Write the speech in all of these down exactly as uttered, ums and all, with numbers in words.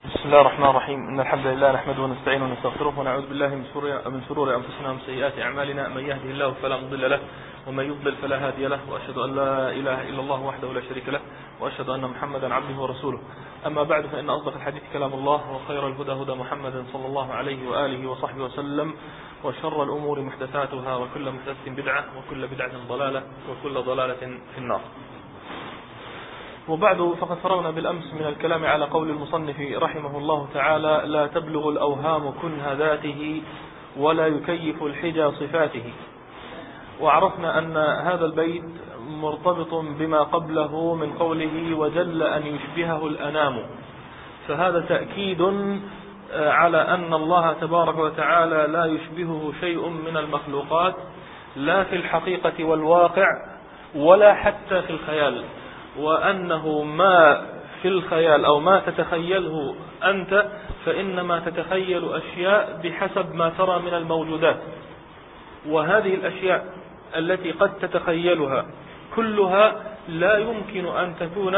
بسم الله الرحمن الرحيم. إن الحمد لله نحمده ونستعينه ونستغفره ونعوذ بالله من شرور من شرور أنفسنا ومن سيئات أعمالنا. من يهده الله فلا مضل له ومن يضلل فلا هادي له، وأشهد أن لا إله إلا الله وحده لا شريك له، وأشهد أن محمدا عبده ورسوله. أما بعد، فإن أصدق الحديث كلام الله، وخير الهدى هدى محمد صلى الله عليه وآله وصحبه وسلم، وشر الأمور محدثاتها، وكل محدثة بدعة، وكل بدعة ضلالة، وكل ضلالة في النار. وبعد، فقد فرغنا بالأمس من الكلام على قول المصنف رحمه الله تعالى: لا تبلغ الأوهام كنه ذاته ولا يكيف الحجى صفاته. وعرفنا أن هذا البيت مرتبط بما قبله من قوله: وجل أن يشبهه الأنام. فهذا تأكيد على أن الله تبارك وتعالى لا يشبهه شيء من المخلوقات، لا في الحقيقة والواقع ولا حتى في الخيال، وأنه ما في الخيال أو ما تتخيله أنت فإنما تتخيل أشياء بحسب ما ترى من الموجودات، وهذه الأشياء التي قد تتخيلها كلها لا يمكن أن تكون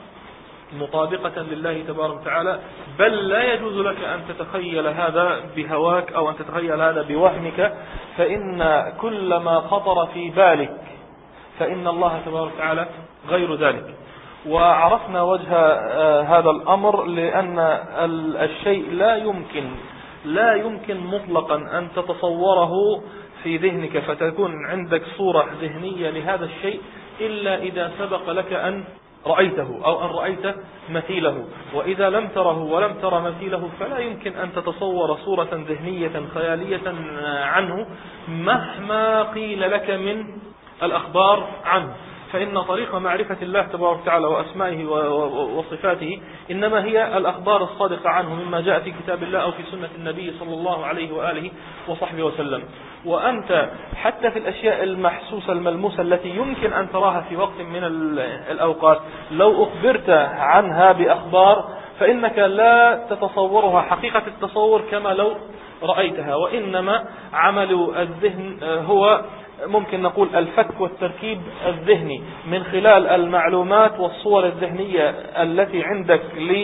مطابقة لله تبارك وتعالى، بل لا يجوز لك أن تتخيل هذا بهواك أو أن تتخيل هذا بوهمك، فإن كل ما خطر في بالك فإن الله تبارك وتعالى غير ذلك. وعرفنا وجه هذا الأمر، لأن الشيء لا يمكن لا يمكن مطلقا أن تتصوره في ذهنك فتكون عندك صورة ذهنية لهذا الشيء إلا إذا سبق لك أن رأيته أو أن رأيت مثيله. وإذا لم تره ولم تر مثيله فلا يمكن أن تتصور صورة ذهنية خيالية عنه مهما قيل لك من الأخبار عنه. فإن طريق معرفة الله تبارك وتعالى وأسمائه وصفاته إنما هي الأخبار الصادقة عنه مما جاء في كتاب الله أو في سنة النبي صلى الله عليه وآله وصحبه وسلم. وأنت حتى في الأشياء المحسوسة الملموسة التي يمكن أن تراها في وقت من الأوقات، لو أخبرت عنها بأخبار فإنك لا تتصورها حقيقة التصور كما لو رأيتها، وإنما عمل الذهن هو ممكن نقول الفك والتركيب الذهني من خلال المعلومات والصور الذهنية التي عندك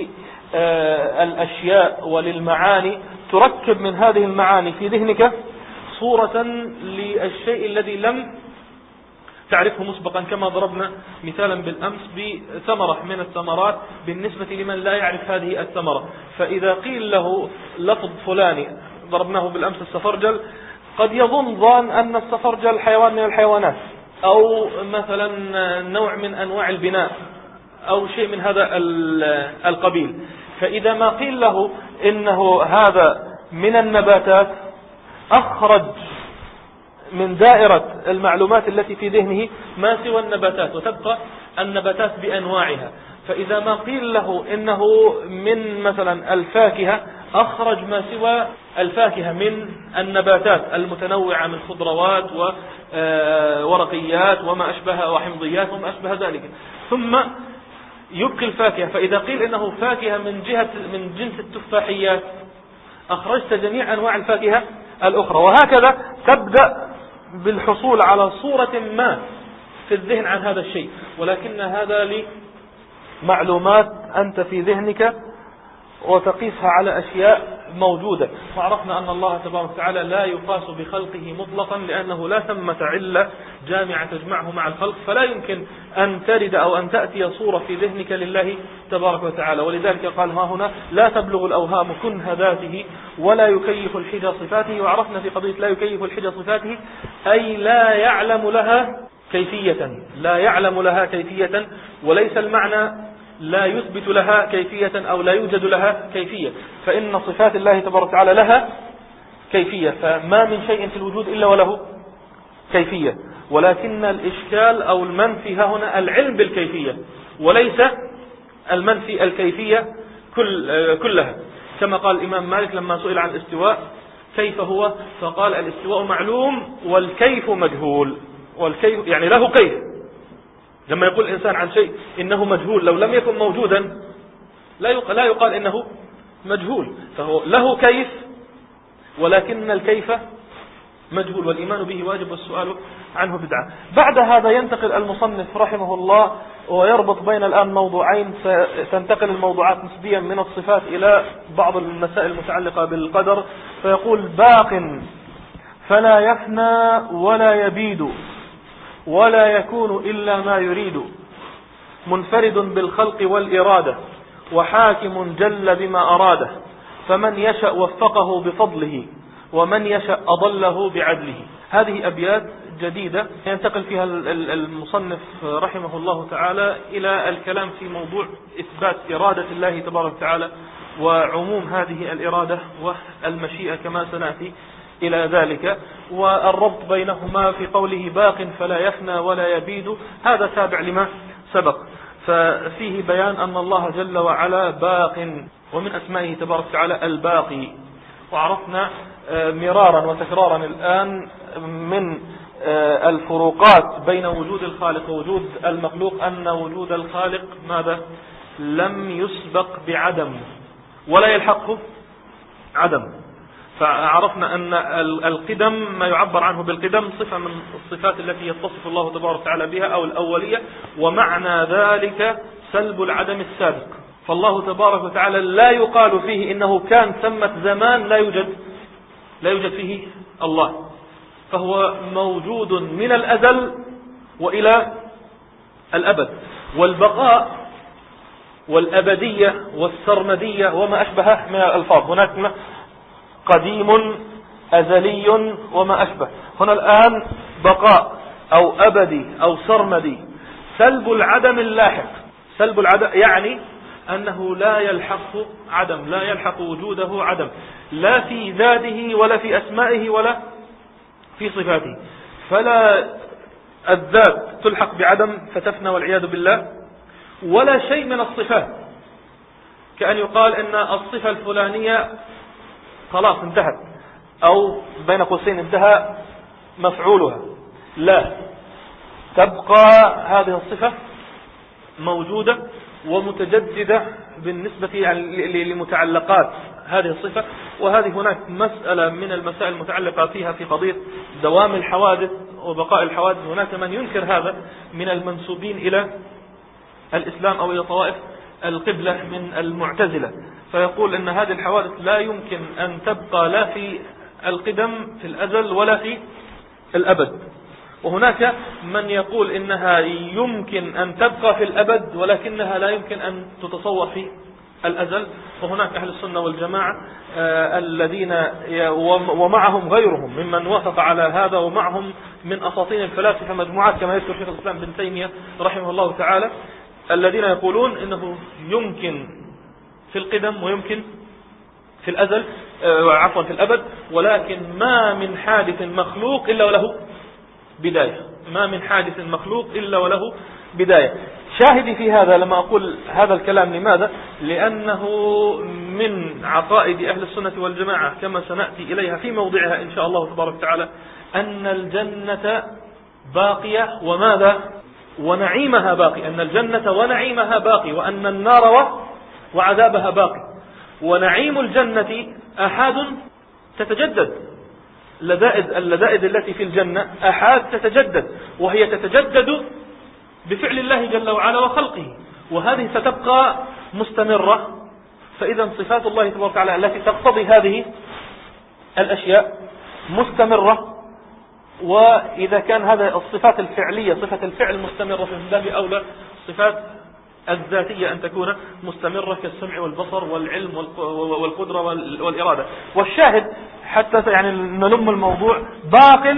للأشياء وللمعاني، تركب من هذه المعاني في ذهنك صورة للشيء الذي لم تعرفه مسبقا، كما ضربنا مثالا بالأمس بثمرة من الثمرات بالنسبة لمن لا يعرف هذه الثمرة. فإذا قيل له لفظ فلاني، ضربناه بالأمس السفرجل، قد يظن ظان أن السفرجل حيوان من الحيوانات أو مثلا نوع من أنواع البناء أو شيء من هذا القبيل. فإذا ما قيل له إنه هذا من النباتات، أخرج من دائرة المعلومات التي في ذهنه ما سوى النباتات، وتبقى النباتات بأنواعها. فإذا ما قيل له إنه من مثلا الفاكهة، أخرج ما سوى الفاكهة من النباتات المتنوعة من خضروات وورقيات وما أشبه وحمضيات وما أشبه ذلك، ثم يبقي الفاكهة. فإذا قيل إنه فاكهة من جهة من جنس التفاحيات، أخرجت جميع أنواع الفاكهة الأخرى، وهكذا تبدأ بالحصول على صورة ما في الذهن عن هذا الشيء، ولكن هذا لمعلومات أنت في ذهنك وتقيسها على أشياء موجودة. وعرفنا أن الله تبارك وتعالى لا يقاس بخلقه مطلقا، لأنه لا ثمة علة جامعة تجمعه مع الخلق، فلا يمكن أن ترد أو أن تأتي صورة في ذهنك لله تبارك وتعالى. ولذلك قال ها هنا: لا تبلغ الأوهام كنه ذاته ولا يكيف الحجى صفاته. وعرفنا في قضية لا يكيف الحجى صفاته أي لا يعلم لها كيفية، لا يعلم لها كيفية، وليس المعنى لا يثبت لها كيفية أو لا يوجد لها كيفية، فإن صفات الله تبارك وتعالى لها كيفية، فما من شيء في الوجود إلا وله كيفية. ولكن الإشكال أو المنفي ها هنا العلم بالكيفية، وليس المنفي الكيفية كل كلها. كما قال الإمام مالك لما سئل عن الاستواء كيف هو، فقال: الاستواء معلوم والكيف مجهول. والكيف يعني له كيف. لما يقول الإنسان عن شيء إنه مجهول، لو لم يكن موجودا لا يقال, لا يقال إنه مجهول، فهو له كيف ولكن الكيف مجهول، والإيمان به واجب والسؤال عنه بدعة. بعد هذا ينتقل المصنف رحمه الله ويربط بين الآن موضوعين، ستنتقل الموضوعات نسبيا من الصفات إلى بعض المسائل المتعلقة بالقدر، فيقول: باق فلا يفنى ولا يبيد ولا يكون إلا ما يريد، منفرد بالخلق والإرادة، وحاكم جل بما أراده، فمن يشأ وفقه بفضله، ومن يشأ أضله بعدله. هذه أبيات جديدة ينتقل فيها المصنف رحمه الله تعالى إلى الكلام في موضوع إثبات إرادة الله تبارك وتعالى وعموم هذه الإرادة والمشيئة كما سنأتي إلى ذلك، والربط بينهما في قوله: باق فلا يفنى ولا يبيد، هذا تابع لما سبق. ففيه بيان أن الله جل وعلا باق، ومن أسمائه تبارك وتعالى الباقي. وعرفنا مرارا وتكرارا الآن من الفروقات بين وجود الخالق ووجود المخلوق أن وجود الخالق ماذا؟ لم يسبق بعدم ولا يلحقه عدم. فعرفنا أن القدم ما يعبر عنه بالقدم صفة من الصفات التي يتصف الله تبارك وتعالى بها أو الأولية، ومعنى ذلك سلب العدم السابق. فالله تبارك وتعالى لا يقال فيه إنه كان ثمة زمان لا يوجد لا يوجد فيه الله، فهو موجود من الأزل وإلى الأبد. والبقاء والأبدية والسرمدية وما أشبهه من الألفاظ، هناك قديم أزلي وما أشبه. هنا الآن بقاء أو أبدي أو سرمدي، سلب العدم اللاحق. سلب العدم يعني أنه لا يلحق عدم، لا يلحق وجوده عدم، لا في ذاته ولا في أسمائه ولا في صفاته. فلا الذات تلحق بعدم فتفنى والعياذ بالله، ولا شيء من الصفات، كأن يقال إن الصفة الفلانية خلاص انتهت، أو بين قوسين انتهى مفعولها. لا، تبقى هذه الصفة موجودة ومتجددة بالنسبة يعني لمتعلقات هذه الصفة. وهذه هناك مسألة من المسائل المتعلقة فيها في قضية دوام الحوادث وبقاء الحوادث. هناك من ينكر هذا من المنسوبين إلى الإسلام أو إلى طوائف القبلة من المعتزلة، فيقول أن هذه الحوادث لا يمكن أن تبقى لا في القدم في الأزل ولا في الأبد. وهناك من يقول إنها يمكن أن تبقى في الأبد ولكنها لا يمكن أن تتصور في الأزل. وهناك أهل السنة والجماعة آه الذين ومعهم غيرهم ممن وافق على هذا، ومعهم من أساطين الفلاسفة مجموعات كما يذكر شيخ الإسلام بن تيمية رحمه الله تعالى، الذين يقولون إنه يمكن في القدم ويمكن في الأزل آه عفوا في الأبد، ولكن ما من حادث مخلوق إلا وله بداية. ما من حادث مخلوق إلا وله بداية. شاهدي في هذا لما أقول هذا الكلام لماذا؟ لأنه من عقائد أهل السنة والجماعة كما سنأتي إليها في موضعها إن شاء الله تبارك وتعالى أن الجنة باقية وماذا؟ ونعيمها باقي. أن الجنة ونعيمها باقي، وأن النار وعذابها باقي. ونعيم الجنة أحاد تتجدد، اللذائذ اللذائذ التي في الجنة أحاد تتجدد، وهي تتجدد بفعل الله جل وعلا وخلقه، وهذه ستبقى مستمرة. فإذا صفات الله تبارك وتعالى التي تقتضي هذه الأشياء مستمرة، وإذا كان هذا الصفات الفعلية صفة الفعل مستمرة في باب أولى الصفات الذاتية أن تكون مستمرة كالسمع والبصر والعلم والقدرة والإرادة. والشاهد حتى يعني نلم الموضوع باق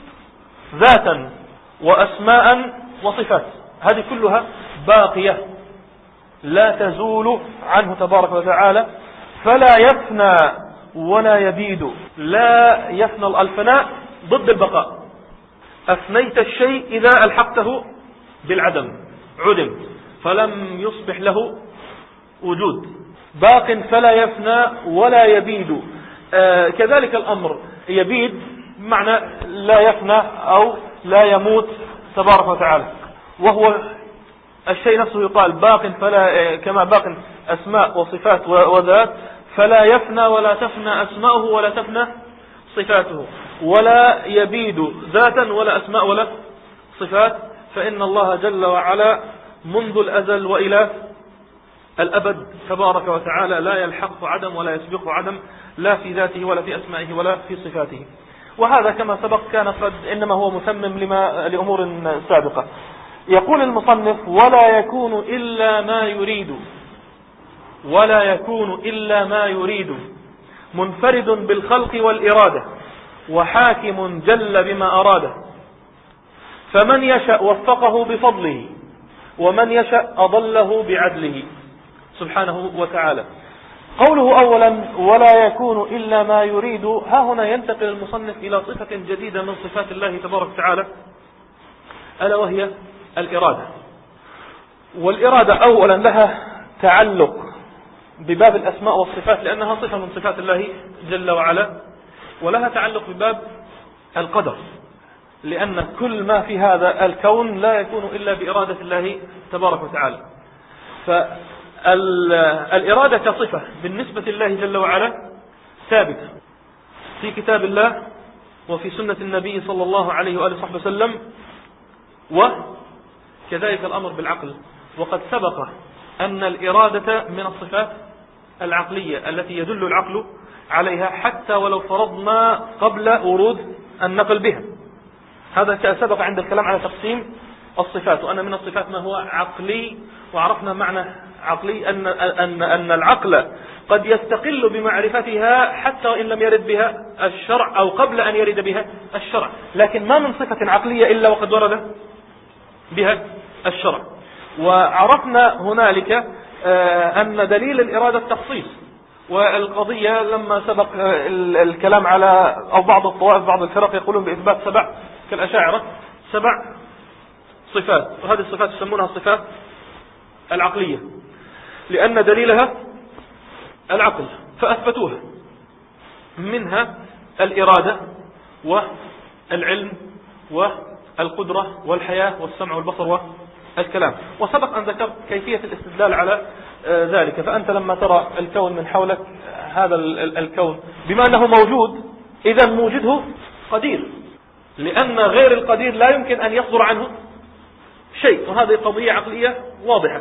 ذاتا وأسماء وصفات، هذه كلها باقية لا تزول عنه تبارك وتعالى. فلا يفنى ولا يبيد. لا يفنى، الفناء ضد البقاء. أفنيت الشيء إذا ألحقته بالعدم عدم، فلم يصبح له وجود. باق فلا يفنى ولا يبيد. آه كذلك الأمر يبيد بمعنى لا يفنى أو لا يموت تبارك وتعالى، وهو الشيء نفسه يقال باق فلا كما باق أسماء وصفات وذات، فلا يفنى ولا تفنى أسماؤه ولا تفنى صفاته. ولا يبيد ذاتا ولا أسماء ولا صفات، فإن الله جل وعلا منذ الأزل وإلى الأبد تبارك وتعالى لا يلحق عدم ولا يسبق عدم، لا في ذاته ولا في أسمائه ولا في صفاته. وهذا كما سبق كان قد إنما هو متمم لما لأمور سابقة. يقول المصنف: ولا يكون إلا ما يريد، ولا يكون إلا ما يريد، منفرد بالخلق والإرادة، وحاكم جل بما أراده، فمن يشأ وفقه بفضله، ومن يشأ أضله بعدله سبحانه وتعالى. قوله أولا ولا يكون إلا ما يريد، ها هنا ينتقل المصنف إلى صفة جديدة من صفات الله تبارك وتعالى، ألا وهي الإرادة. والإرادة أولا لها تعلق بباب الأسماء والصفات لأنها صفة من صفات الله جل وعلا، ولها تعلق بباب القدر لأن كل ما في هذا الكون لا يكون إلا بإرادة الله تبارك وتعالى. فالإرادة كصفة بالنسبة لله جل وعلا ثابتة في كتاب الله وفي سنة النبي صلى الله عليه وآله وصحبه وسلم، وكذلك الأمر بالعقل. وقد سبق أن الإرادة من الصفات العقلية التي يدل العقل عليها حتى ولو فرضنا قبل ورود النقل بها. هذا سبق عند الكلام على تقسيم الصفات، وأن من الصفات ما هو عقلي، وعرفنا معنى عقلي أن, أن, أن العقل قد يستقل بمعرفتها حتى وإن لم يرد بها الشرع أو قبل أن يرد بها الشرع، لكن ما من صفة عقلية إلا وقد ورد بها الشرع. وعرفنا هنالك أن دليل الإرادة التخصيص، والقضية لما سبق الكلام على أو بعض الطوائف بعض الفرق يقولون بإثبات سبع كالأشاعرة سبع صفات، وهذه الصفات يسمونها الصفات العقلية لأن دليلها العقل، فأثبتوها، منها الإرادة والعلم والقدرة والحياة والسمع والبصر والكلام. وسبق أن ذكرت كيفية الاستدلال على ذلك. فأنت لما ترى الكون من حولك، هذا الكون بما أنه موجود إذا موجده قدير، لأن غير القدير لا يمكن أن يصدر عنه شيء، وهذه قضية عقلية واضحة.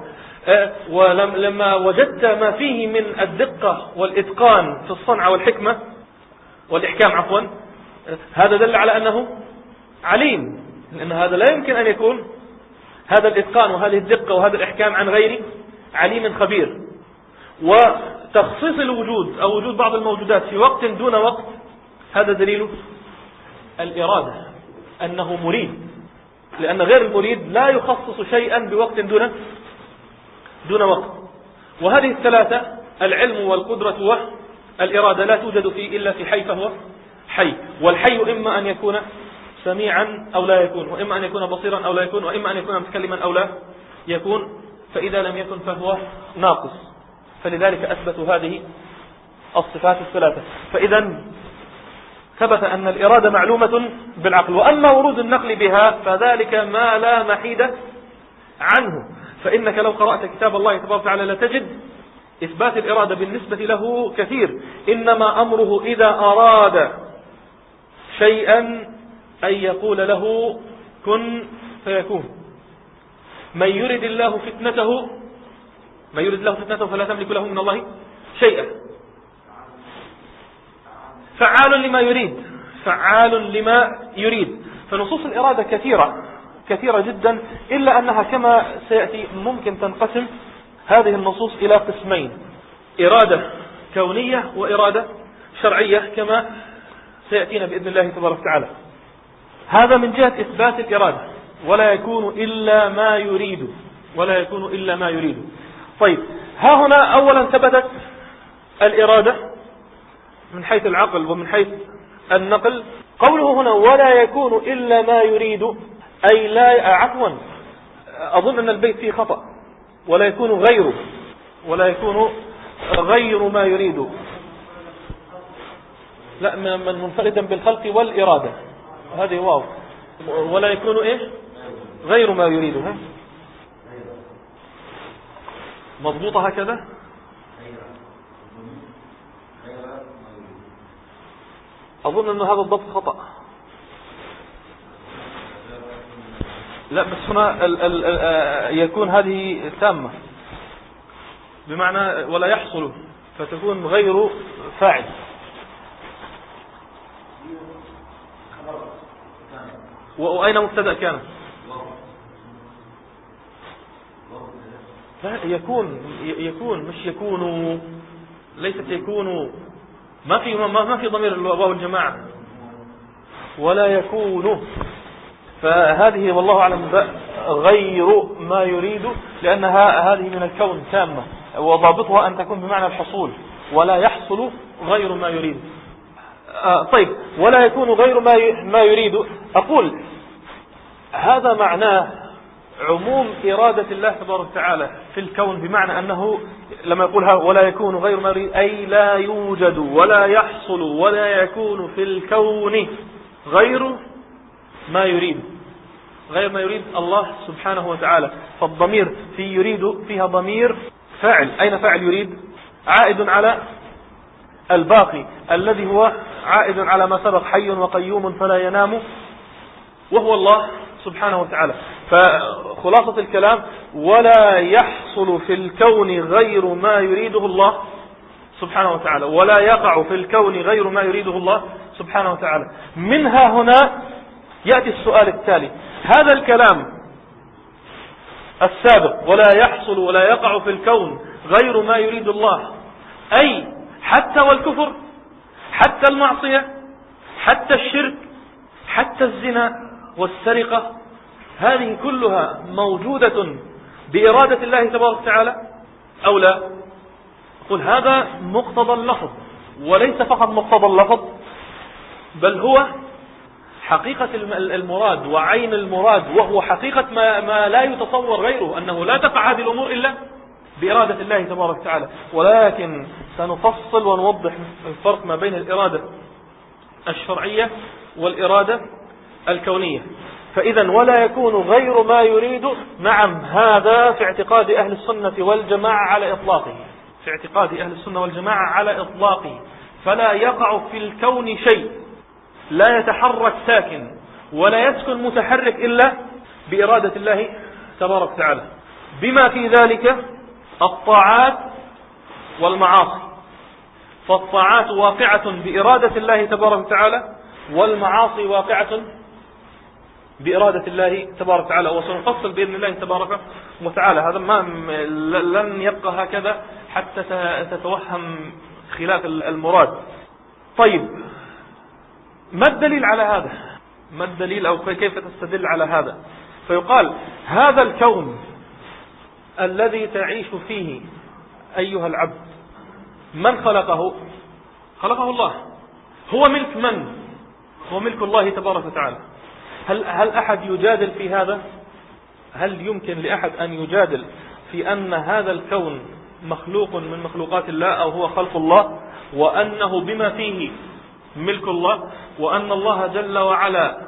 ولما وجدت ما فيه من الدقة والإتقان في الصنعة والحكمة والإحكام عفوا، هذا دل على أنه عليم، لأن هذا لا يمكن أن يكون هذا الإتقان وهذه الدقة وهذا الإحكام عن غير عليم خبير. وتخصيص الوجود أو وجود بعض الموجودات في وقت دون وقت، هذا دليل الإرادة أنه مريد، لأن غير المريد لا يخصص شيئا بوقت دون دون وقت. وهذه الثلاثة العلم والقدرة والإرادة لا توجد فيه إلا في حي، فهو حي. والحي إما أن يكون سميعا أو لا يكون، وإما أن يكون بصيرا أو لا يكون، وإما أن يكون متكلما أو لا يكون، فإذا لم يكن فهو ناقص. فلذلك أثبتوا هذه الصفات الثلاثة. فإذا ثبت أن الإرادة معلومة بالعقل. وأما ورود النقل بها فذلك ما لا محيدة عنه، فإنك لو قرأت كتاب الله تبارك وتعالى لتجد إثبات الإرادة بالنسبة له كثير. إنما أمره إذا أراد شيئا أن يقول له كن فيكون. من يرد الله فتنته من يرد الله فتنته فلا تملك له من الله شيئا. فعال لما يريد فعال لما يريد. فنصوص الإرادة كثيرة كثيرة جدا، إلا أنها كما سيأتي ممكن تنقسم هذه النصوص إلى قسمين: إرادة كونية وإرادة شرعية، كما سيأتينا بإذن الله تبارك وتعالى. هذا من جهة إثبات الإرادة، ولا يكون إلا ما يريد ولا يكون إلا ما يريد. طيب، ها هنا أولا ثبتت الإرادة من حيث العقل ومن حيث النقل. قوله هنا ولا يكون إلا ما يريد، أي لا عفوا أظن أن البيت فيه خطأ، ولا يكون غيره ولا يكون غير ما يريد، لا، من منفردا بالخلق والإرادة، هذه واو. ولا يكون إيه غير ما يريد، ها مضبوطة هكذا. أظن أن هذا الضبط خطأ. لا بس هنا ال ال ال يكون هذه تامة بمعنى ولا يحصل، فتكون غير فاعل. وأين مبتدأ كان؟ لا يكون يكون مش يكون، ليست يكون، ما في ما ما في ضمير الواو الجماعة ولا يكون. فهذه والله أعلم غير ما يريد، لأنها هذه من الكون تامة، وضابطها أن تكون بمعنى الحصول، ولا يحصل غير ما يريد. آه طيب، ولا يكون غير ما ما يريد. أقول هذا معناه عموم إرادة الله تبارك وتعالى في الكون، بمعنى أنه لما يقولها ولا يكون غير ما يريد، أي لا يوجد ولا يحصل ولا يكون في الكون غير ما يريد، غير ما يريد الله سبحانه وتعالى. فالضمير في يريد فيها ضمير فاعل. أين فاعل يريد؟ عائد على الباقي الذي هو عائد على ما سبق، حي وقيوم فلا ينام، وهو الله سبحانه وتعالى. فخلاصة الكلام ولا يحصل في الكون غير ما يريده الله سبحانه وتعالى، ولا يقع في الكون غير ما يريده الله سبحانه وتعالى. منها هنا يأتي السؤال التالي: هذا الكلام السابق ولا يحصل ولا يقع في الكون غير ما يريد الله، أي حتى والكفر، حتى المعصية، حتى الشرك، حتى الزنا والسرقة، هذه كلها موجودة بإرادة الله تبارك وتعالى أو لا؟ قل هذا مقتضى اللفظ، وليس فقط مقتضى اللفظ، بل هو حقيقة المراد وعين المراد، وهو حقيقة ما, ما لا يتصور غيره، أنه لا تقع هذه الأمور إلا بإرادة الله تبارك وتعالى. ولكن سنفصل ونوضح الفرق ما بين الإرادة الشرعية والإرادة الكونية. فإذا ولا يكون غير ما يريد، نعم، هذا في اعتقاد أهل السنة والجماعة على إطلاقه، في اعتقاد أهل السنة والجماعة على إطلاقه. فلا يقع في الكون شيء، لا يتحرك ساكن ولا يسكن متحرك إلا بإرادة الله تبارك وتعالى، بما في ذلك الطاعات والمعاصي. فالطاعات واقعة بإرادة الله تبارك وتعالى، والمعاصي واقعة بإرادة الله تبارك وتعالى. وسنفصل بإذن الله تبارك وتعالى. هذا ما لن يبقى هكذا حتى تتوهم خلاف المراد. طيب، ما الدليل على هذا؟ ما الدليل أو كيف تستدل على هذا؟ فيقال هذا الكون الذي تعيش فيه أيها العبد، من خلقه؟ خلقه الله. هو ملك من؟ هو ملك الله تبارك وتعالى. هل, هل أحد يجادل في هذا؟ هل يمكن لأحد أن يجادل في أن هذا الكون مخلوق من مخلوقات الله، أو هو خلق الله، وأنه بما فيه ملك الله، وأن الله جل وعلا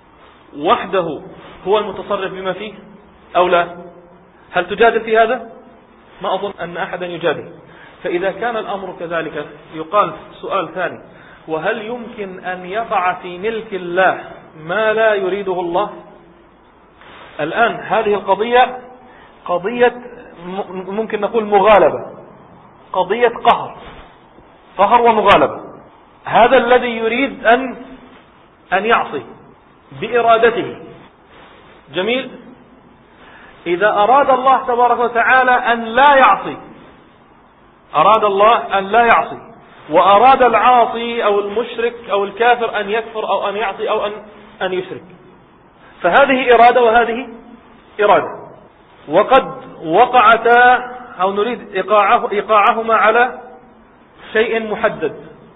وحده هو المتصرف بما فيه، أو لا؟ هل تجادل في هذا؟ ما أظن أن أحدا يجادل. فإذا كان الأمر كذلك، يقال سؤال ثاني: وهل يمكن أن يقع في ملك الله ما لا يريده الله؟ الآن هذه القضية قضية ممكن نقول مغالبة، قضية قهر، قهر ومغالبة. هذا الذي يريد أن أن يعصي بإرادته، جميل. إذا أراد الله تبارك وتعالى أن لا يعصي، أراد الله أن لا يعصي، وأراد العاصي أو المشرك أو الكافر أن يكفر أو أن يعصي أو أن أن يشرك، فهذه إرادة وهذه إرادة، وقد وقعتا أو نريد إيقاعه إيقاعهما على شيء محدد.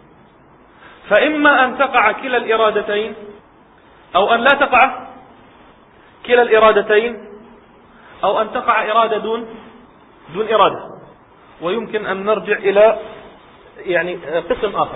فإما أن تقع كلا الإرادتين، أو أن لا تقع كلا الإرادتين، أو أن تقع إرادة دون دون إرادة. ويمكن أن نرجع إلى يعني قسم آخر.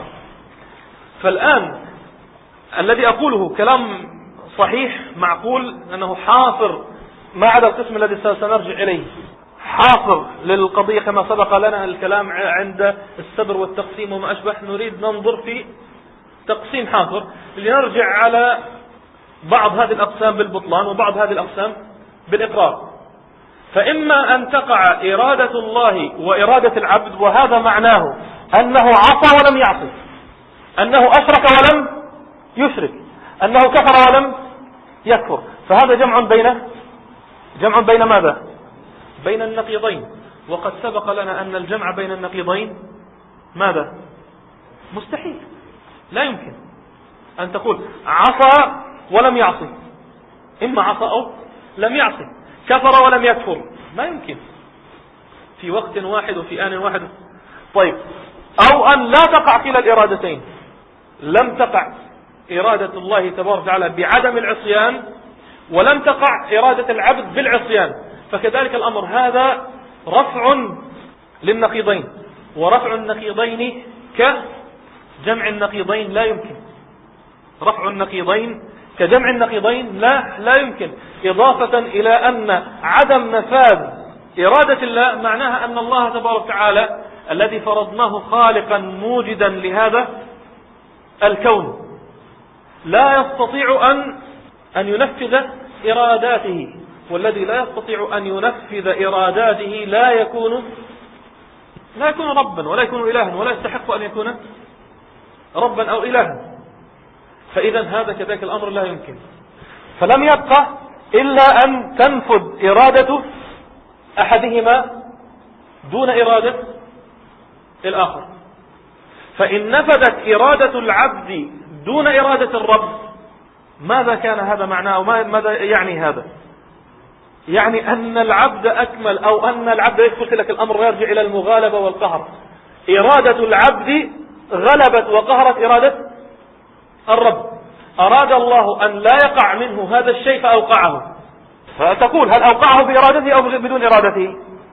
فالآن الذي أقوله كلام صحيح معقول، أنه حاصر ما عدا القسم الذي سنرجع إليه، حاصر للقضية كما سبق لنا الكلام عند السبر والتقسيم وما أشبه. نريد ننظر في تقسيم حاصر لنرجع على بعض هذه الأقسام بالبطلان وبعض هذه الأقسام بالإقرار. فإما أن تقع إرادة الله وإرادة العبد، وهذا معناه أنه عصى ولم يعصي، أنه أشرك ولم يشرك، أنه كفر ولم يكفر. فهذا جمع بين جمع بين ماذا؟ بين النقيضين. وقد سبق لنا أن الجمع بين النقيضين ماذا؟ مستحيل، لا يمكن أن تقول عصى ولم يعصي، إما عصى أو لم يعصي، كفر ولم يكفر، ما يمكن في وقت واحد وفي آن واحد. طيب، أو أن لا تقع كلا الإرادتين، لم تقع إرادة الله تبارك وتعالى بعدم العصيان ولم تقع إرادة العبد بالعصيان، فكذلك الأمر. هذا رفع للنقيضين، ورفع النقيضين كجمع النقيضين لا يمكن. رفع النقيضين كجمع النقيضين لا لا يمكن، إضافة إلى أن عدم نفاذ إرادة الله معناها أن الله تبارك وتعالى الذي فرضناه خالقا موجدا لهذا الكون لا يستطيع أن أن ينفذ إراداته، والذي لا يستطيع أن ينفذ إراداته لا يكون لا يكون ربا ولا يكون إلها ولا يستحق أن يكون ربا أو إلها. فإذا هذا كذلك الأمر لا يمكن. فلم يبقى إلا أن تنفذ إرادة أحدهما دون إرادة الآخر. فإن نفذت إرادة العبد دون إرادة الرب، ماذا كان هذا معناه؟ ماذا يعني هذا؟ يعني أن العبد أكمل، أو أن العبد يدخل لك الأمر ويرجع إلى المغالبة والقهر. إرادة العبد غلبت وقهرت إرادة الرب. أراد الله أن لا يقع منه هذا الشيء فأوقعه. فتقول هل أوقعه بإرادته أو بدون إرادته؟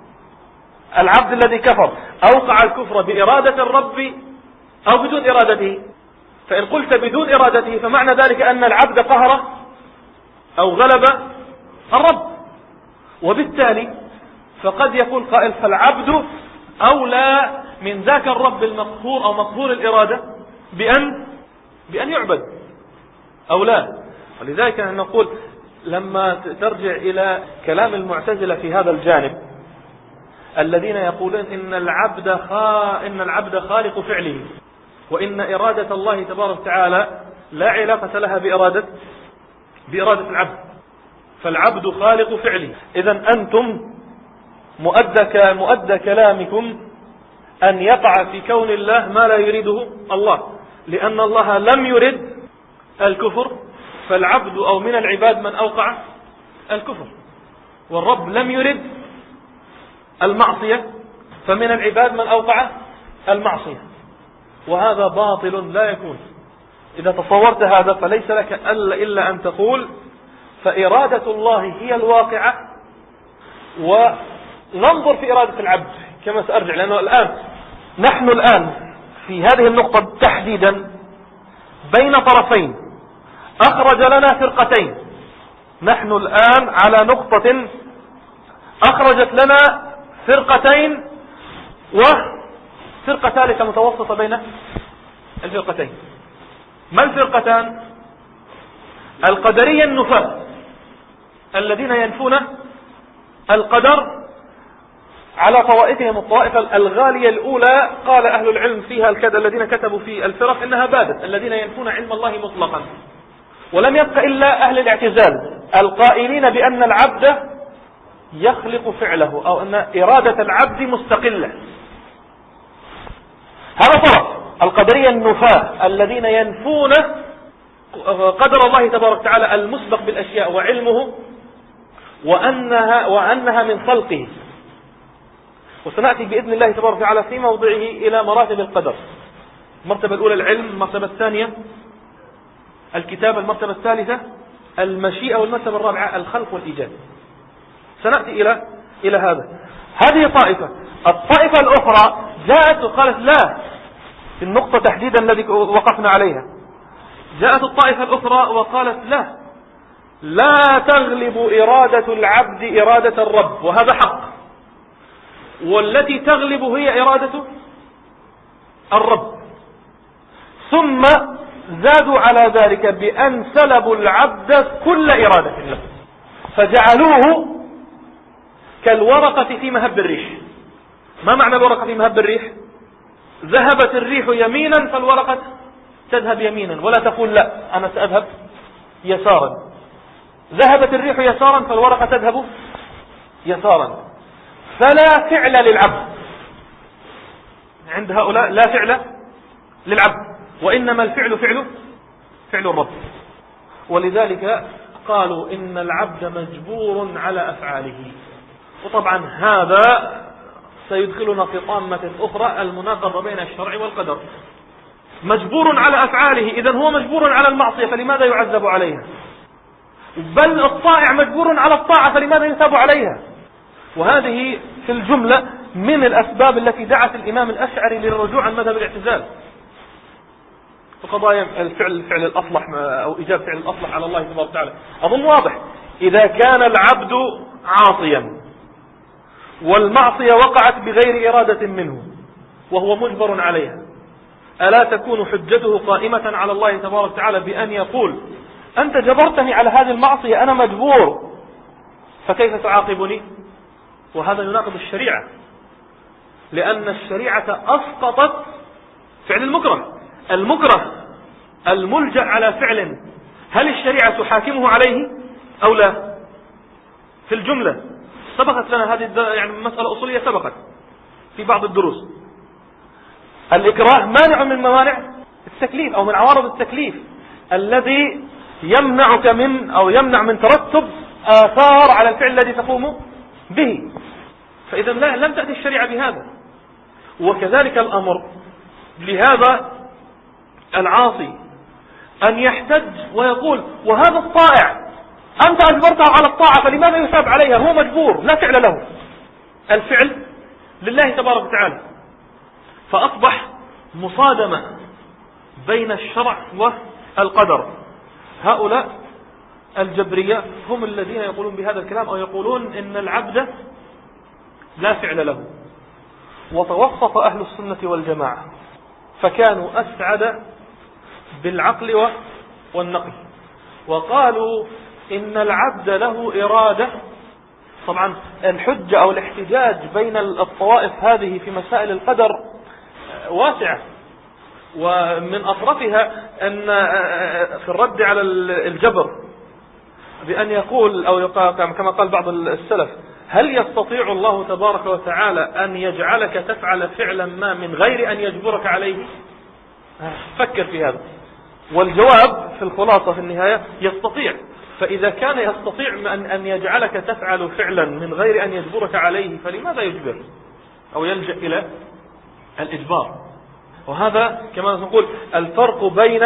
العبد الذي كفر أوقع الكفر بإرادة الرب أو بدون إرادته؟ فإن قلت بدون إرادته فمعنى ذلك أن العبد قهر أو غلب الرب، وبالتالي فقد يقول قائل فالعبد أولى من ذاك الرب المقهور أو مقهور الإرادة بأن بأن يعبد أو لا. ولذلك نقول لما ترجع إلى كلام المعتزلة في هذا الجانب الذين يقولون إن العبد خا إن العبد خالق فعله، وإن إرادة الله تبارك وتعالى لا علاقة لها بإرادة بإرادة العبد، فالعبد خالق فعله. إذن أنتم مؤدى مؤدى كلامكم أن يقع في كون الله ما لا يريده الله، لأن الله لم يرد الكفر، فالعبد أو من العباد من أوقع الكفر، والرب لم يرد المعصية، فمن العباد من أوقع المعصية. وهذا باطل لا يكون. إذا تصورت هذا فليس لك إلا أن تقول فإرادة الله هي الواقعة، وننظر في إرادة العبد كما سأرجع، لأنه الآن نحن الآن في هذه النقطة تحديدا بين طرفين أخرج لنا فرقتين. نحن الآن على نقطة أخرجت لنا فرقتين وفرقة ثالثة متوسطة بين الفرقتين. ما الفرقتان؟ القدرية النفاة الذين ينفون القدر على طوائفهم. الطائفة الغالية الأولى قال أهل العلم فيها الكذا الذين كتبوا في الفرق إنها بادت، الذين ينفون علم الله مطلقا. ولم يبق إلا أهل الاعتزال القائلين بأن العبد يخلق فعله، أو أن إرادة العبد مستقلة. هذا طرف القدرية النفاة الذين ينفون قدر الله تبارك وتعالى المسبق بالأشياء وعلمه، وأنها, وأنها من خلقه. وسنأتي بإذن الله تبارك وتعالى في موضعه إلى مراتب القدر. المرتبة الأولى العلم، المرتبة الثانية الكتاب، المرتبة الثالثة المشيئة، والمرتبة الرابعة الخلق والإيجاد. سنأتي إلى إلى هذا. هذه طائفة. الطائفة الأخرى جاءت وقالت لا، في النقطة تحديدا الذي وقفنا عليها، جاءت الطائفة الأخرى وقالت لا، لا تغلب إرادة العبد إرادة الرب، وهذا حق، والتي تغلب هي إرادة الرب. ثم زادوا على ذلك بأن سلبوا العبد كل إرادة له، فجعلوه كالورقة في مهب الريح. ما معنى الورقة في مهب الريح؟ ذهبت الريح يمينا فالورقة تذهب يمينا ولا تقول لا أنا سأذهب يسارا، ذهبت الريح يسارا فالورقة تذهب يسارا، فلا فعل للعبد عند هؤلاء، لا فعل للعبد، وإنما الفعل فعل فعل الرب. ولذلك قالوا إن العبد مجبور على أفعاله. وطبعا هذا سيدخلنا في طامة أخرى، المناقضة بين الشرع والقدر. مجبور على أفعاله، إذن هو مجبور على المعصية فلماذا يعذب عليها؟ بل الطائع مجبور على الطاعة فلماذا يثاب عليها؟ وهذه في الجملة من الأسباب التي دعت الإمام الأشعري للرجوع عن مذهب الاعتزال في قضايا الفعل الفعل الأصلح أو إيجاب فعل الأصلح على الله تبارك وتعالى. أظن واضح، إذا كان العبد عاصيا والمعصية وقعت بغير إرادة منه وهو مجبر عليها، ألا تكون حجته قائمة على الله تبارك وتعالى بأن يقول أنت جبرتني على هذه المعصية أنا مجبور فكيف تعاقبني؟ وهذا يناقض الشريعة، لأن الشريعة أسقطت فعل المكره. المكره الملجأ على فعل، هل الشريعة تحاكمه عليه أو لا؟ في الجملة سبقت لنا هذه يعني مسألة أصولية سبقت في بعض الدروس. الإكراه مانع من موانع التكليف أو من عوارض التكليف الذي يمنعك من أو يمنع من ترتب آثار على الفعل الذي تقوم به. فإذا لم تأتي الشريعة بهذا. وكذلك الأمر لهذا العاصي أن يحتج ويقول وهذا الطائع أنت أجبرته على الطاعة فلماذا يثاب عليها؟ هو مجبور لا فعل له، الفعل لله تبارك وتعالى. فأصبح مصادمة بين الشرع والقدر. هؤلاء الجبرية هم الذين يقولون بهذا الكلام أو يقولون إن العبد لا فعل له. وتوسط أهل السنة والجماعة فكانوا أسعد بالعقل والنقل، وقالوا إن العبد له إرادة. طبعا الحجة أو الاحتجاج بين الطوائف هذه في مسائل القدر واسعة، ومن أطرفها أن في الرد على الجبر بأن يقول أو كما قال بعض السلف هل يستطيع الله تبارك وتعالى أن يجعلك تفعل فعلا ما من غير أن يجبرك عليه؟ فكر في هذا. والجواب في الخلاصة في النهاية يستطيع. فإذا كان يستطيع أن يجعلك تفعل فعلا من غير أن يجبرك عليه فلماذا يجبر أو يلجأ إلى الإجبار؟ وهذا كما نقول الفرق بين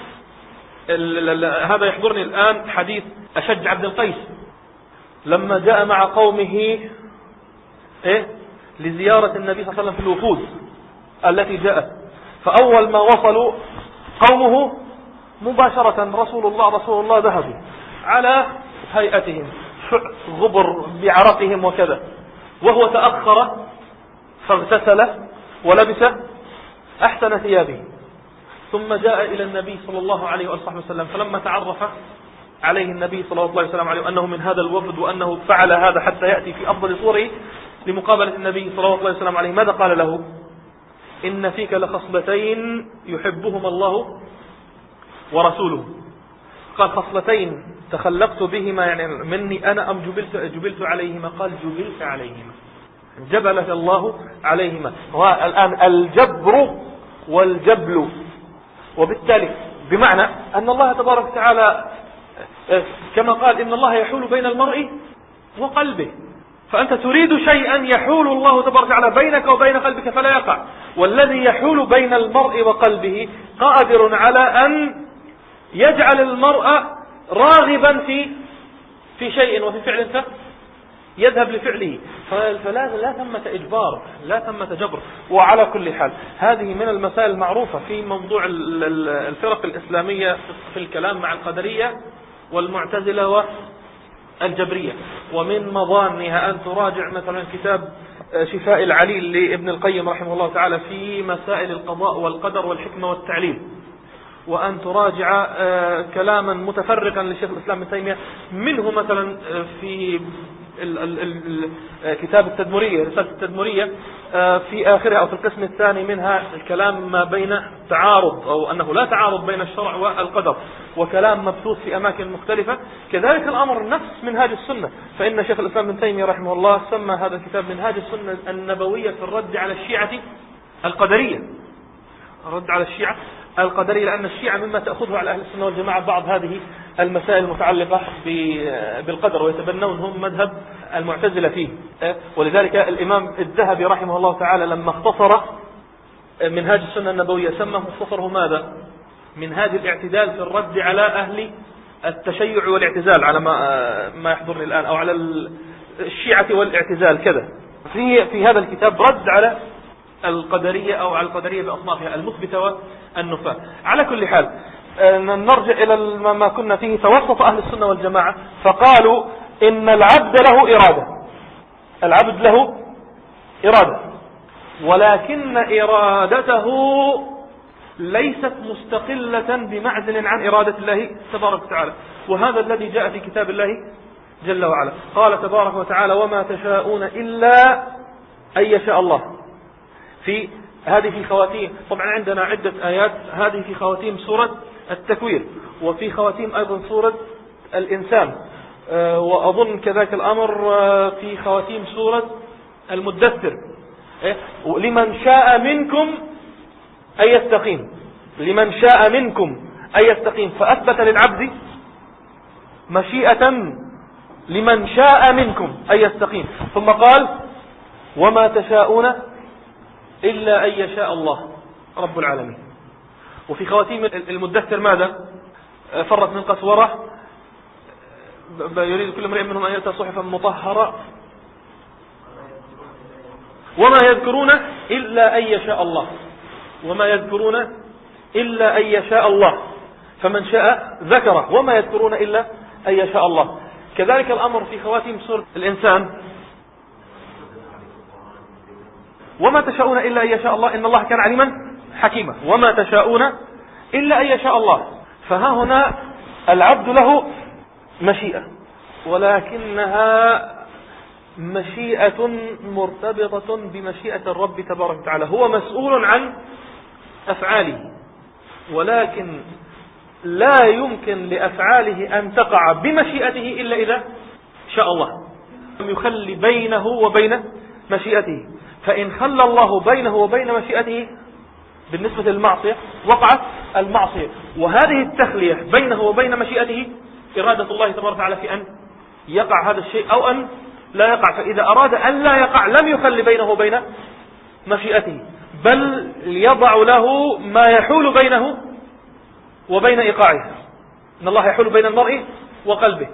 هذا. يحضرني الآن حديث أشج عبد القيس لما جاء مع قومه إيه لزيارة النبي صلى الله عليه وسلم في الوفود التي جاءت، فأول ما وصلوا قومه مباشرة رسول الله رسول الله ذهبوا على هيئتهم غبر بعرقهم وكذا، وهو تأخر فاغتسل ولبس أحسن ثيابه، ثم جاء إلى النبي صلى الله عليه وسلم. فلما تعرف عليه النبي صلى الله عليه وسلم عليه أنه من هذا الوفد وأنه فعل هذا حتى يأتي في أفضل صوره لمقابلة النبي صلى الله عليه وسلم عليه، ماذا قال له؟ إن فيك لخصلتين يحبهما الله ورسوله. قال خصلتين تخلقت بهما يعني مني أنا أم جبلت, جبلت عليهما؟ قال جبلت عليهما، جبلك الله عليهما. والآن الجبر والجبل، وبالتالي بمعنى أن الله تبارك وتعالى كما قال إن الله يحول بين المرء وقلبه، فأنت تريد شيئا يحول الله تبارك وتعالى بينك وبين قلبك فلا يقع. والذي يحول بين المرء وقلبه قادر على أن يجعل المرء راغبا في في شيء وفي فعل يذهب لفعله، فلا لا ثمة إجبار لا ثمة جبر. وعلى كل حال هذه من المسائل المعروفة في موضوع الفرق الإسلامية في الكلام مع القدرية والمعتزلة والجبرية. ومن مظانها أن تراجع مثلا كتاب شفاء العليل لابن القيم رحمه الله تعالى في مسائل القضاء والقدر والحكمة والتعليل، وأن تراجع كلاما متفرقا لشيخ الإسلام ابن تيمية، منه مثلا في كتاب التدمرية، رسالة التدمرية، في آخرها أو في القسم الثاني منها الكلام ما بين تعارض أو أنه لا تعارض بين الشرع والقدر، وكلام مبثوث في أماكن مختلفة. كذلك الأمر نفس منهاج السنة، فإن شيخ الإسلام ابن تيمية رحمه الله سمى هذا الكتاب منهاج السنة النبوية في الرد على الشيعة القدرية، الرد على الشيعة القدرية، لأن الشيعة مما تأخذه على أهل السنة والجماعة بعض هذه المسائل المتعلقة بالقدر، ويتبنون هم مذهب المعتزلة فيه. ولذلك الإمام الذهبي رحمه الله تعالى لما اختصر منهاج السنة النبوية سماه مختصره ماذا؟ منهاج الاعتدال في الرد على أهل التشيع والاعتزال، على ما ما يحضرني الآن، أو على الشيعة والاعتزال كذا. في في هذا الكتاب رد على القدرية أو على القدرية بأصنافها المثبتة والنفاة. على كل حال نرجع إلى ما كنا فيه. توسط أهل السنة والجماعة فقالوا إن العبد له إرادة، العبد له إرادة، ولكن إرادته ليست مستقلة بمعزل عن إرادة الله تبارك وتعالى، وهذا الذي جاء في كتاب الله جل وعلا. قال تبارك وتعالى: وما تشاءون إلا أن يشاء الله. في هذه في خواتيم، طبعا عندنا عدة آيات، هذه في خواتيم سورة التكوير، وفي خواتيم أيضا سورة الإنسان، وأظن كذلك الأمر في خواتيم سورة المدثر. لمن شاء منكم أن يستقيم، لمن شاء منكم أن يستقيم، فأثبت للعبد مشيئة لمن شاء منكم أن يستقيم. ثم قال: وما تشاءون إلا أن يشاء الله رب العالمين. وفي خواتيم المدثر ماذا؟ فرت من قسورة، يريد كل امرئ منهم أن يأتي صحفا مطهرة، وما يذكرون إلا أن يشاء الله، وما يذكرون إلا أن يشاء الله، فمن شاء ذكره، وما يذكرون إلا أن يشاء الله. كذلك الأمر في خواتيم سورة الإنسان: وما تشاءون إلا أن يشاء الله إن الله كان عليما حكيما، وما تشاءون إلا أن يشاء الله. فها هنا العبد له مشيئة، ولكنها مشيئة مرتبطة بمشيئة الرب تبارك وتعالى، هو مسؤول عن أفعاله، ولكن لا يمكن لأفعاله أن تقع بمشيئته إلا إذا شاء الله، يخلي بينه وبين مشيئته. فإن خلى الله بينه وبين مشيئته بالنسبة للمعصية وقعت المعصية، وهذه التخلية بينه وبين مشيئته إرادة الله تبارك وتعالى في أن يقع هذا الشيء أو أن لا يقع. فإذا أراد أن لا يقع لم يخلي بينه وبين مشيئته، بل يضع له ما يحول بينه وبين إيقاعه. إن الله يحول بين المرء وقلبه،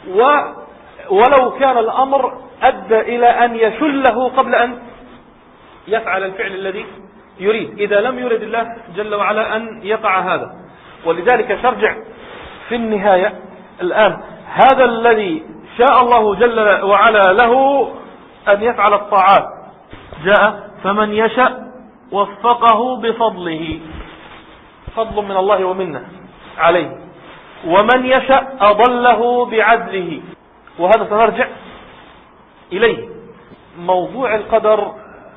ولو كان الأمر أدى إلى أن يشله قبل أن يفعل الفعل الذي يريد، إذا لم يرد الله جل وعلا أن يقع هذا. ولذلك ترجع في النهاية الآن هذا الذي شاء الله جل وعلا له أن يفعل الطاعات، جاء: فمن يشاء وفقه بفضله، فضل من الله ومنه عليه، ومن يشاء أضله بعدله. وهذا سنرجع إليه. موضوع القدر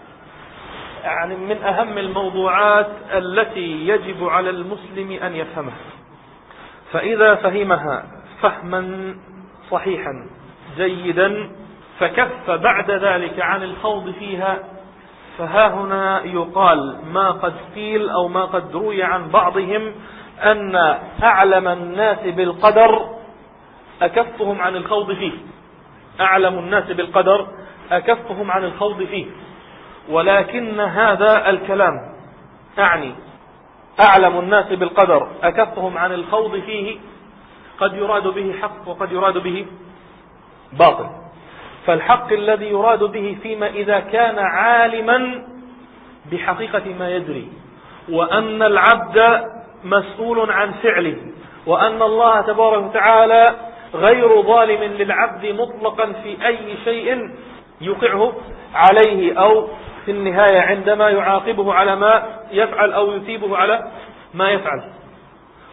يعني من أهم الموضوعات التي يجب على المسلم أن يفهمها، فإذا فهمها فهما صحيحا جيدا فكف بعد ذلك عن الخوض فيها. فها هنا يقال ما قد قيل أو ما قد روي عن بعضهم أن أعلم الناس بالقدر أكفهم عن الخوض فيه، أعلم الناس بالقدر أكفهم عن الخوض فيه. ولكن هذا الكلام أعني أعلم الناس بالقدر أكفهم عن الخوض فيه قد يراد به حق وقد يراد به باطل. فالحق الذي يراد به فيما إذا كان عالما بحقيقة ما يدري، وأن العبد مسؤول عن فعله، وأن الله تبارك وتعالى غير ظالم للعبد مطلقا في أي شيء يوقعه عليه، أو في النهاية عندما يعاقبه على ما يفعل أو يثيبه على ما يفعل.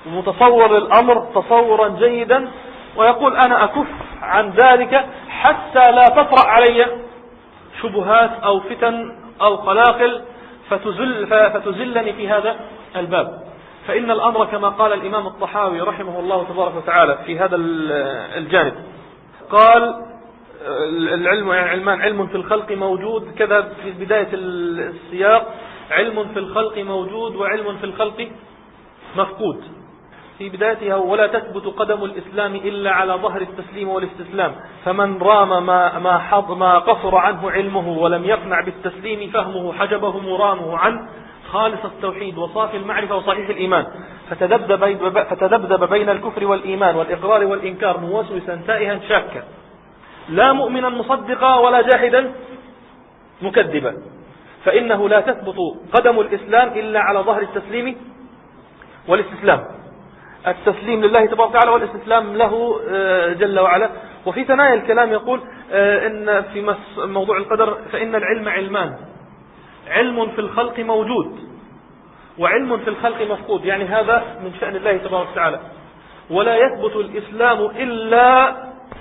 ومتصور الأمر تصورا جيدا، ويقول أنا أكف عن ذلك حتى لا تطرأ علي شبهات أو فتن أو قلاقل فتزل فتزلني في هذا الباب. فإن الأمر كما قال الإمام الطحاوي رحمه الله تبارك وتعالى في هذا الجانب، قال العلم علمان، علم في الخلق موجود، كذا في بداية السياق، علم في الخلق موجود وعلم في الخلق مفقود في بدايتها، ولا تثبت قدم الإسلام إلا على ظهر التسليم والاستسلام، فمن رام ما ما حض ما قصر عنه علمه ولم يقنع بالتسليم فهمه حجبه مرامه عن خالص التوحيد وصافي المعرفة وصحيح الإيمان، فتذبذب فتذبذب بين الكفر والإيمان والإقرار والإنكار موسوسا تائها شاكا، لا مؤمنا مصدقا ولا جاحدا مكذبا، فإنه لا تثبت قدم الإسلام إلا على ظهر التسليم والاستسلام، التسليم لله تبارك وتعالى والاستسلام له جل وعلا. وفي ثنايا الكلام يقول إن في موضوع القدر فإن العلم علمان، علم في الخلق موجود وعلم في الخلق مفقود، يعني هذا من شأن الله تبارك وتعالى، ولا يثبت الإسلام إلا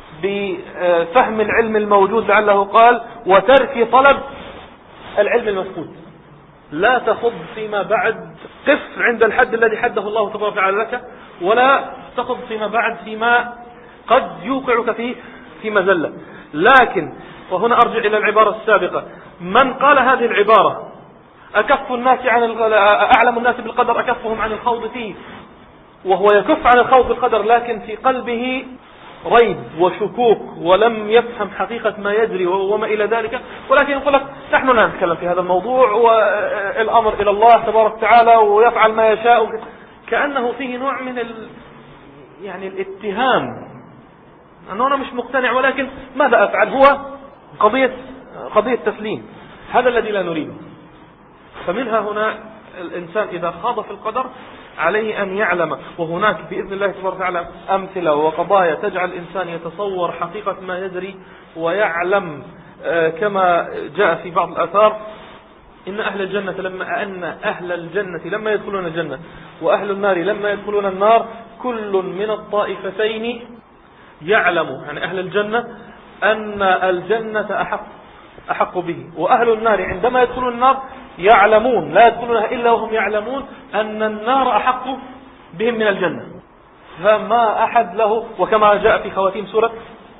بفهم العلم الموجود، لعله قال وترك طلب العلم المفقود. لا تخض فيما بعد، قف عند الحد الذي حده الله تبارك وتعالى لك، ولا تخض فيما بعد فيما قد يوقعك فيه في مزلة. لكن وهنا أرجع إلى العبارة السابقة، من قال هذه العبارة أكف الناس عن أعلم الناس بالقدر أكفهم عن الخوض فيه، وهو يكف عن الخوض بالقدر لكن في قلبه ريب وشكوك ولم يفهم حقيقة ما يجري وما إلى ذلك، ولكن يقول لك نحن لا نتكلم في هذا الموضوع والأمر إلى الله تبارك وتعالى ويفعل ما يشاء، كأنه فيه نوع من ال... يعني الاتهام أنه أنا مش مقتنع، ولكن ماذا أفعل؟ هو قضية قضية تسليم، هذا الذي لا نريده. فمنها هنا الإنسان إذا خاض في القدر عليه أن يعلم، وهناك بإذن الله تبارك وتعالى أمثلة وقضايا تجعل الإنسان يتصور حقيقة ما يدري ويعلم، كما جاء في بعض الآثار إن أهل الجنة لما أن أهل الجنة لما يدخلون الجنة وأهل النار لما يدخلون النار كل من الطائفتين يعلم، يعني أهل الجنة أن الجنة أحق أحق به، وأهل النار عندما يدخلون النار يعلمون لا يدخلونها إلا وهم يعلمون أن النار أحق بهم من الجنة. فما أحد له، وكما جاء في خواتيم سورة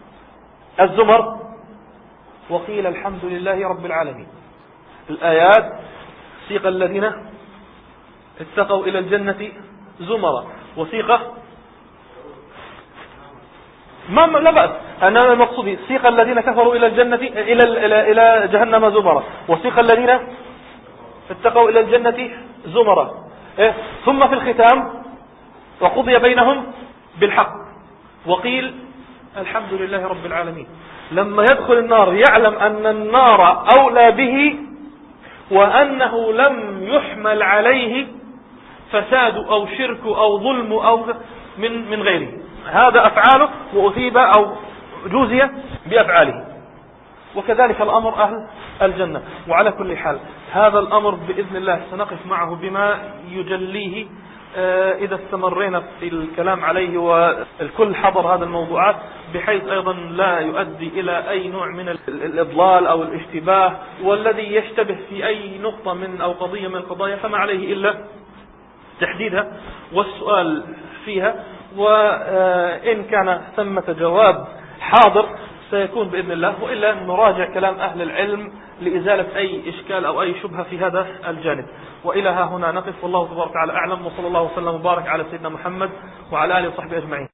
الزمر وقيل الحمد لله رب العالمين، الآيات سيق الذين اتقوا إلى الجنة زمرا وسيق ما لا بأس، أنا المقصود سيق الذين كفروا إلى الجنة إلى إلى إلى جهنم زمرا وسيق الذين اتقوا إلى الجنة زمرا، إيه؟ ثم في الختام وقضي بينهم بالحق وقيل الحمد لله رب العالمين. لما يدخل النار يعلم أن النار أولى به وأنه لم يحمل عليه فساد أو شرك أو ظلم أو من من غيره، هذا أفعاله وأثيب أو جوزي بأفعاله. وكذلك الأمر أهل الجنة. وعلى كل حال هذا الأمر بإذن الله سنقف معه بما يجليه إذا استمرينا في الكلام عليه والكل حضر هذا الموضوعات، بحيث أيضا لا يؤدي إلى أي نوع من الإضلال أو الاشتباه، والذي يشتبه في أي نقطة من أو قضية من القضايا فما عليه إلا تحديدها والسؤال فيها، وإن كان ثمة جواب حاضر سيكون بإذن الله، وإلا نراجع كلام أهل العلم لإزالة أي إشكال أو أي شبهة في هذا الجانب. وإلى ها هنا نقف، والله تبارك وتعالى أعلم، وصلى الله وسلم وبارك على سيدنا محمد وعلى آله وصحبه أجمعين.